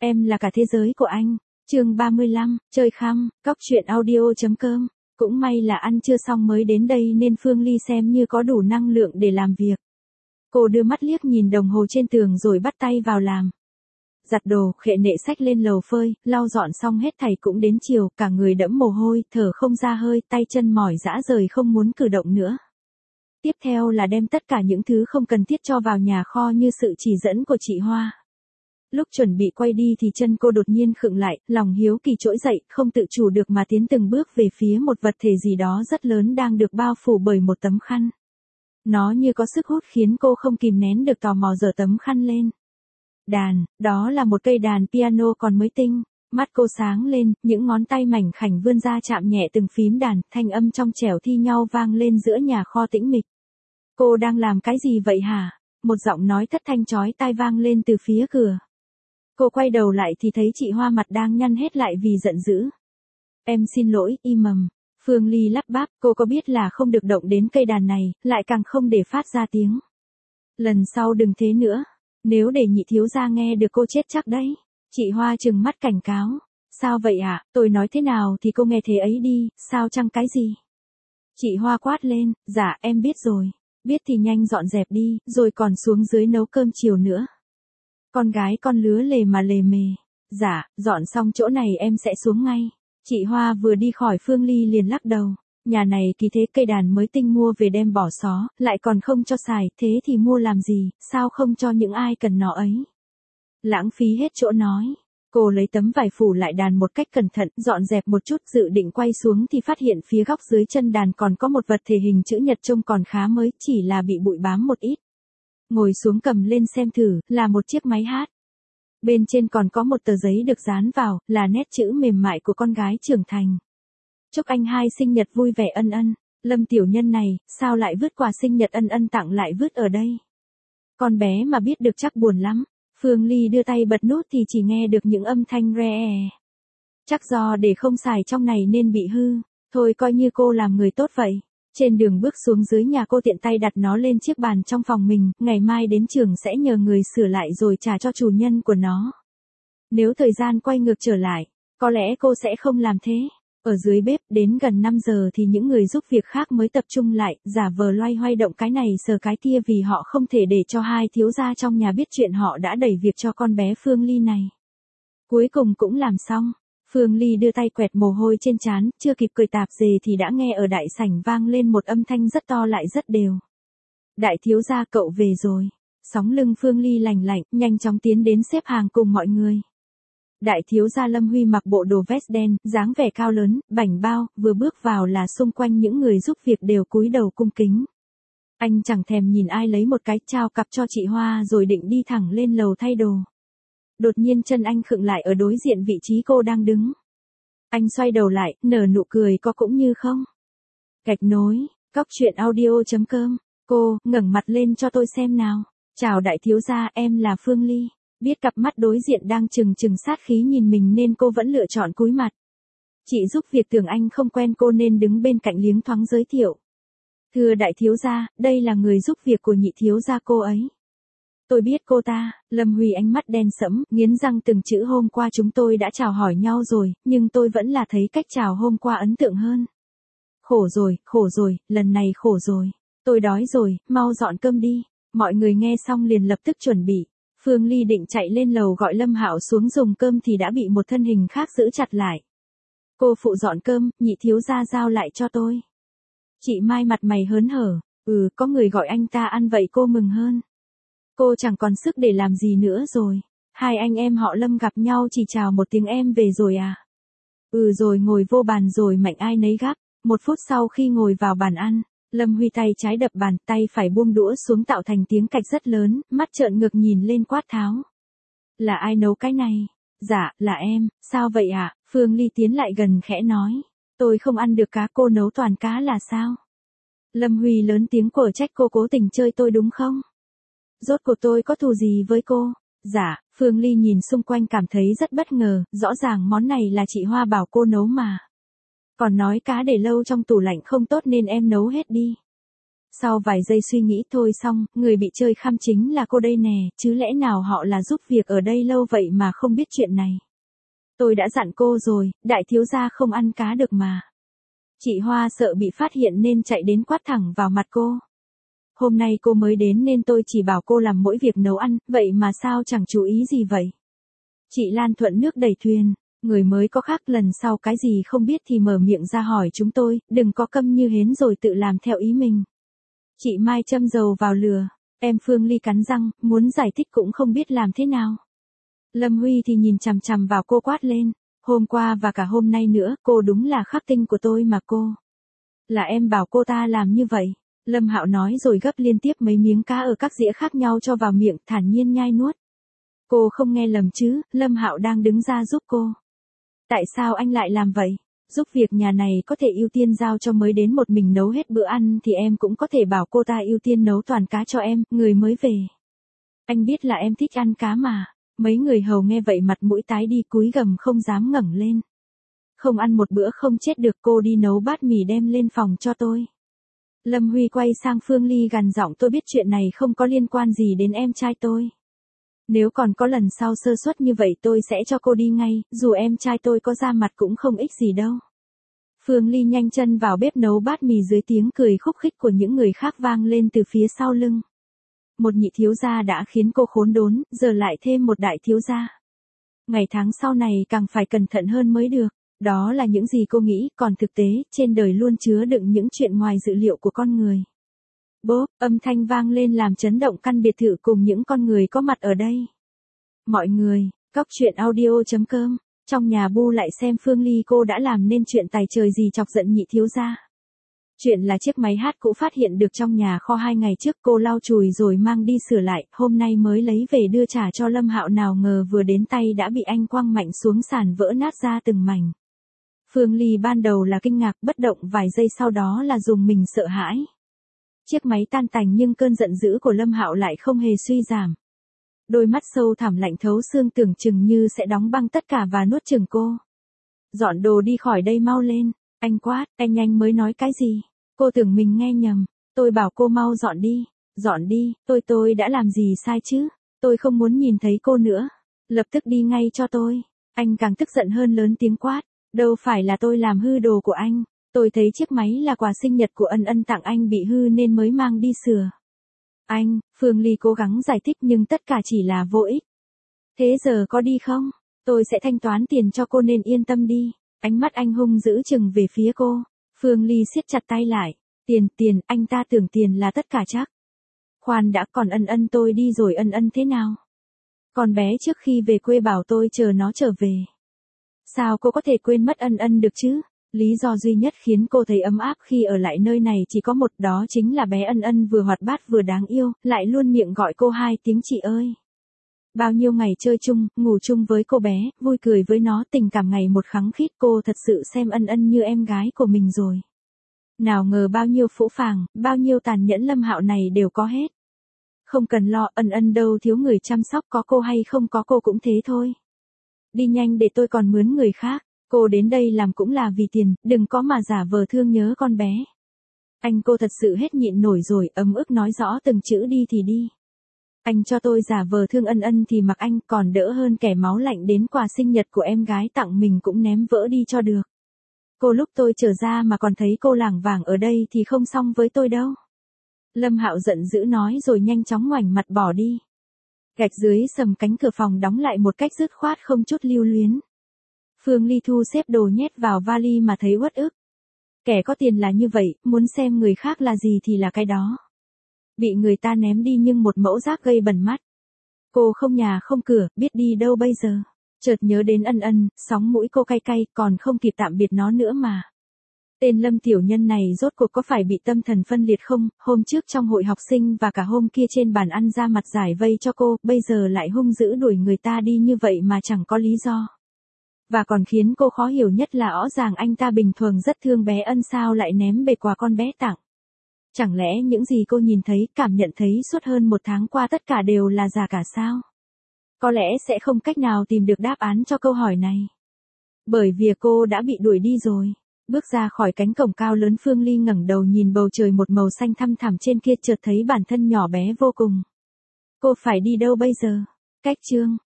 Em là cả thế giới của anh. Chương 35, chơi khăm, cóc truyện audio.com. Cũng may là ăn trưa xong mới đến đây nên Phương Ly xem như có đủ năng lượng để làm việc. Cô đưa mắt liếc nhìn đồng hồ trên tường rồi bắt tay vào làm. Giặt đồ, khệ nệ xách lên lầu phơi, lau dọn xong hết thảy cũng đến chiều, cả người đẫm mồ hôi, thở không ra hơi, tay chân mỏi rã rời không muốn cử động nữa. Tiếp theo là đem tất cả những thứ không cần thiết cho vào nhà kho như sự chỉ dẫn của chị Hoa. Lúc chuẩn bị quay đi thì chân cô đột nhiên khựng lại, lòng hiếu kỳ trỗi dậy, không tự chủ được mà tiến từng bước về phía một vật thể gì đó rất lớn đang được bao phủ bởi một tấm khăn. Nó như có sức hút khiến cô không kìm nén được tò mò giở tấm khăn lên. Đàn, đó là một cây đàn piano còn mới tinh. Mắt cô sáng lên, những ngón tay mảnh khảnh vươn ra chạm nhẹ từng phím đàn, thanh âm trong trẻo thi nhau vang lên giữa nhà kho tĩnh mịch. Cô đang làm cái gì vậy hả? Một giọng nói thất thanh chói tai vang lên từ phía cửa. Cô quay đầu lại thì thấy chị Hoa mặt đang nhăn hết lại vì giận dữ. Em xin lỗi, im mầm. Phương Ly lắp bắp, cô có biết là không được động đến cây đàn này, lại càng không để phát ra tiếng. Lần sau đừng thế nữa. Nếu để nhị thiếu gia nghe được cô chết chắc đấy. Chị Hoa trừng mắt cảnh cáo. Sao vậy ạ? Tôi nói thế nào thì cô nghe thế ấy đi, sao chăng cái gì? Chị Hoa quát lên, dạ em biết rồi. Biết thì nhanh dọn dẹp đi, rồi còn xuống dưới nấu cơm chiều nữa. Con gái con lứa lề mà lề mề. Dạ, dọn xong chỗ này em sẽ xuống ngay. Chị Hoa vừa đi khỏi Phương Ly liền lắc đầu. Nhà này kỳ thế cây đàn mới tinh mua về đem bỏ xó, lại còn không cho xài, thế thì mua làm gì, sao không cho những ai cần nó ấy. Lãng phí hết chỗ nói. Cô lấy tấm vải phủ lại đàn một cách cẩn thận, dọn dẹp một chút dự định quay xuống thì phát hiện phía góc dưới chân đàn còn có một vật thể hình chữ nhật trông còn khá mới, chỉ là bị bụi bám một ít. Ngồi xuống cầm lên xem thử, là một chiếc máy hát. Bên trên còn có một tờ giấy được dán vào, là nét chữ mềm mại của con gái trưởng thành. Chúc anh hai sinh nhật vui vẻ ân ân. Lâm tiểu nhân này, sao lại vứt quà sinh nhật ân ân tặng lại vứt ở đây? Con bé mà biết được chắc buồn lắm. Phương Ly đưa tay bật nút thì chỉ nghe được những âm thanh re. Chắc do để không xài trong này nên bị hư. Thôi coi như cô làm người tốt vậy. Trên đường bước xuống dưới nhà cô tiện tay đặt nó lên chiếc bàn trong phòng mình, ngày mai đến trường sẽ nhờ người sửa lại rồi trả cho chủ nhân của nó. Nếu thời gian quay ngược trở lại, có lẽ cô sẽ không làm thế. Ở dưới bếp, đến gần 5 giờ thì những người giúp việc khác mới tập trung lại, giả vờ loay hoay động cái này sờ cái kia vì họ không thể để cho hai thiếu gia trong nhà biết chuyện họ đã đẩy việc cho con bé Phương Ly này. Cuối cùng cũng làm xong. Phương Ly đưa tay quẹt mồ hôi trên trán, chưa kịp cười tạp dề thì đã nghe ở đại sảnh vang lên một âm thanh rất to lại rất đều. Đại thiếu gia cậu về rồi. Sóng lưng Phương Ly lành lạnh, nhanh chóng tiến đến xếp hàng cùng mọi người. Đại thiếu gia Lâm Huy mặc bộ đồ vest đen, dáng vẻ cao lớn, bảnh bao, vừa bước vào là xung quanh những người giúp việc đều cúi đầu cung kính. Anh chẳng thèm nhìn ai lấy một cái trao cặp cho chị Hoa rồi định đi thẳng lên lầu thay đồ. Đột nhiên chân anh khựng lại ở đối diện vị trí cô đang đứng. Anh xoay đầu lại, nở nụ cười có cũng như không. Gạch nối, cóc truyện audio.com. Cô, ngẩng mặt lên cho tôi xem nào. Chào đại thiếu gia, em là Phương Ly. Biết cặp mắt đối diện đang trừng trừng sát khí nhìn mình nên cô vẫn lựa chọn cúi mặt. Chị giúp việc tưởng anh không quen cô nên đứng bên cạnh liếng thoáng giới thiệu. Thưa đại thiếu gia, đây là người giúp việc của nhị thiếu gia cô ấy. Tôi biết cô ta. Lâm Huy ánh mắt đen sẫm, nghiến răng từng chữ hôm qua chúng tôi đã chào hỏi nhau rồi, nhưng tôi vẫn là thấy cách chào hôm qua ấn tượng hơn. Khổ rồi, lần này khổ rồi. Tôi đói rồi, mau dọn cơm đi. Mọi người nghe xong liền lập tức chuẩn bị. Phương Ly định chạy lên lầu gọi Lâm Hạo xuống dùng cơm thì đã bị một thân hình khác giữ chặt lại. Cô phụ dọn cơm, nhị thiếu gia giao lại cho tôi. Chị Mai mặt mày hớn hở, có người gọi anh ta ăn vậy cô mừng hơn. Cô chẳng còn sức để làm gì nữa rồi. Hai anh em họ Lâm gặp nhau chỉ chào một tiếng em về rồi à. Rồi ngồi vô bàn rồi mạnh ai nấy gắp. Một phút sau khi ngồi vào bàn ăn, Lâm Huy tay trái đập bàn, tay phải buông đũa xuống tạo thành tiếng cạch rất lớn, mắt trợn ngược nhìn lên quát tháo. Là ai nấu cái này? Dạ, là em, sao vậy ạ? Phương Ly tiến lại gần khẽ nói. Tôi không ăn được cá, cô nấu toàn cá là sao? Lâm Huy lớn tiếng quở trách cô cố tình chơi tôi đúng không? Rốt cuộc tôi có thù gì với cô? Dạ, Phương Ly nhìn xung quanh cảm thấy rất bất ngờ, rõ ràng món này là chị Hoa bảo cô nấu mà. Còn nói cá để lâu trong tủ lạnh không tốt nên em nấu hết đi. Sau vài giây suy nghĩ thôi xong, người bị chơi khăm chính là cô đây nè, chứ lẽ nào họ là giúp việc ở đây lâu vậy mà không biết chuyện này. Tôi đã dặn cô rồi, đại thiếu gia không ăn cá được mà. Chị Hoa sợ bị phát hiện nên chạy đến quát thẳng vào mặt cô. Hôm nay cô mới đến nên tôi chỉ bảo cô làm mỗi việc nấu ăn, vậy mà sao chẳng chú ý gì vậy? Chị Lan thuận nước đẩy thuyền, người mới có khác lần sau cái gì không biết thì mở miệng ra hỏi chúng tôi, đừng có câm như hến rồi tự làm theo ý mình. Chị Mai châm dầu vào lửa, em Phương Ly cắn răng, muốn giải thích cũng không biết làm thế nào. Lâm Huy thì nhìn chằm chằm vào cô quát lên, hôm qua và cả hôm nay nữa, cô đúng là khắc tinh của tôi mà cô. Là em bảo cô ta làm như vậy. Lâm Hạo nói rồi gấp liên tiếp mấy miếng cá ở các dĩa khác nhau cho vào miệng, thản nhiên nhai nuốt. Cô không nghe lầm chứ, Lâm Hạo đang đứng ra giúp cô. Tại sao anh lại làm vậy? Giúp việc nhà này có thể ưu tiên giao cho mới đến một mình nấu hết bữa ăn thì em cũng có thể bảo cô ta ưu tiên nấu toàn cá cho em, người mới về. Anh biết là em thích ăn cá mà. Mấy người hầu nghe vậy mặt mũi tái đi cúi gằm không dám ngẩng lên. Không ăn một bữa không chết được, cô đi nấu bát mì đem lên phòng cho tôi. Lâm Huy quay sang Phương Ly gằn giọng, tôi biết chuyện này không có liên quan gì đến em trai tôi. Nếu còn có lần sau sơ suất như vậy tôi sẽ cho cô đi ngay, dù em trai tôi có ra mặt cũng không ích gì đâu. Phương Ly nhanh chân vào bếp nấu bát mì dưới tiếng cười khúc khích của những người khác vang lên từ phía sau lưng. Một nhị thiếu gia đã khiến cô khốn đốn, giờ lại thêm một đại thiếu gia. Ngày tháng sau này càng phải cẩn thận hơn mới được. Đó là những gì cô nghĩ, còn thực tế, trên đời luôn chứa đựng những chuyện ngoài dự liệu của con người. Bốp, âm thanh vang lên làm chấn động căn biệt thự cùng những con người có mặt ở đây. Mọi người, Cóc Truyện Audio.com, trong nhà bu lại xem Phương Ly cô đã làm nên chuyện tài trời gì chọc giận nhị thiếu gia. Chuyện là chiếc máy hát cũ phát hiện được trong nhà kho 2 ngày trước, cô lau chùi rồi mang đi sửa lại, hôm nay mới lấy về đưa trả cho Lâm Hạo, nào ngờ vừa đến tay đã bị anh quăng mạnh xuống sàn vỡ nát ra từng mảnh. Phương Ly ban đầu là kinh ngạc bất động, vài giây sau đó là dùng mình sợ hãi. Chiếc máy tan tành nhưng cơn giận dữ của Lâm Hạo lại không hề suy giảm. Đôi mắt sâu thẳm lạnh thấu xương tưởng chừng như sẽ đóng băng tất cả và nuốt chửng cô. Dọn đồ đi khỏi đây mau lên, anh quát, anh mới nói cái gì? Cô tưởng mình nghe nhầm, tôi bảo cô mau dọn đi, tôi đã làm gì sai chứ? Tôi không muốn nhìn thấy cô nữa, lập tức đi ngay cho tôi. Anh càng tức giận hơn, lớn tiếng quát. Đâu phải là tôi làm hư đồ của anh, tôi thấy chiếc máy là quà sinh nhật của Ân Ân tặng anh bị hư nên mới mang đi sửa. Anh, Phương Ly cố gắng giải thích nhưng tất cả chỉ là vô ích. Thế giờ có đi không? Tôi sẽ thanh toán tiền cho cô nên yên tâm đi. Ánh mắt anh hung dữ chừng về phía cô. Phương Ly siết chặt tay lại. Tiền, anh ta tưởng tiền là tất cả chắc. Khoan đã, còn Ân Ân tôi đi rồi, Ân Ân thế nào? Con bé trước khi về quê bảo tôi chờ nó trở về. Sao cô có thể quên mất Ân Ân được chứ? Lý do duy nhất khiến cô thấy ấm áp khi ở lại nơi này chỉ có một, đó chính là bé Ân Ân vừa hoạt bát vừa đáng yêu, lại luôn miệng gọi cô 2 tiếng chị ơi. Bao nhiêu ngày chơi chung, ngủ chung với cô bé, vui cười với nó, tình cảm ngày một khăng khít, cô thật sự xem Ân Ân như em gái của mình rồi. Nào ngờ bao nhiêu phũ phàng, bao nhiêu tàn nhẫn Lâm Hạo này đều có hết. Không cần lo, Ân Ân đâu thiếu người chăm sóc, có cô hay không có cô cũng thế thôi. Đi nhanh để tôi còn mướn người khác, cô đến đây làm cũng là vì tiền, đừng có mà giả vờ thương nhớ con bé. Anh, cô thật sự hết nhịn nổi rồi, ấm ức nói rõ từng chữ đi thì đi. Anh cho tôi giả vờ thương Ân Ân thì mặc anh, còn đỡ hơn kẻ máu lạnh đến quà sinh nhật của em gái tặng mình cũng ném vỡ đi cho được. Cô lúc tôi trở ra mà còn thấy cô lảng vảng ở đây thì không xong với tôi đâu. Lâm Hạo giận dữ nói rồi nhanh chóng ngoảnh mặt bỏ đi. Gạch dưới sầm cánh cửa phòng đóng lại một cách dứt khoát không chút lưu luyến. Phương Ly thu xếp đồ nhét vào vali mà thấy uất ức. Kẻ có tiền là như vậy, muốn xem người khác là gì thì là cái đó. Bị người ta ném đi nhưng một mẫu rác gây bẩn mắt. Cô không nhà không cửa, biết đi đâu bây giờ. Chợt nhớ đến Ân Ân, sóng mũi cô cay cay, còn không kịp tạm biệt nó nữa mà. Tên Lâm tiểu nhân này rốt cuộc có phải bị tâm thần phân liệt không? Hôm trước trong hội học sinh và cả hôm kia trên bàn ăn ra mặt giải vây cho cô, bây giờ lại hung dữ đuổi người ta đi như vậy mà chẳng có lý do. Và còn khiến cô khó hiểu nhất là rõ ràng anh ta bình thường rất thương bé Ân, sao lại ném bề quà con bé tặng. Chẳng lẽ những gì cô nhìn thấy, cảm nhận thấy suốt hơn 1 tháng qua tất cả đều là giả cả sao? Có lẽ sẽ không cách nào tìm được đáp án cho câu hỏi này. Bởi vì cô đã bị đuổi đi rồi. Bước ra khỏi cánh cổng cao lớn, Phương Ly ngẩng đầu nhìn bầu trời một màu xanh thăm thẳm trên kia, chợt thấy bản thân nhỏ bé vô cùng. Cô phải đi đâu bây giờ? Cách chương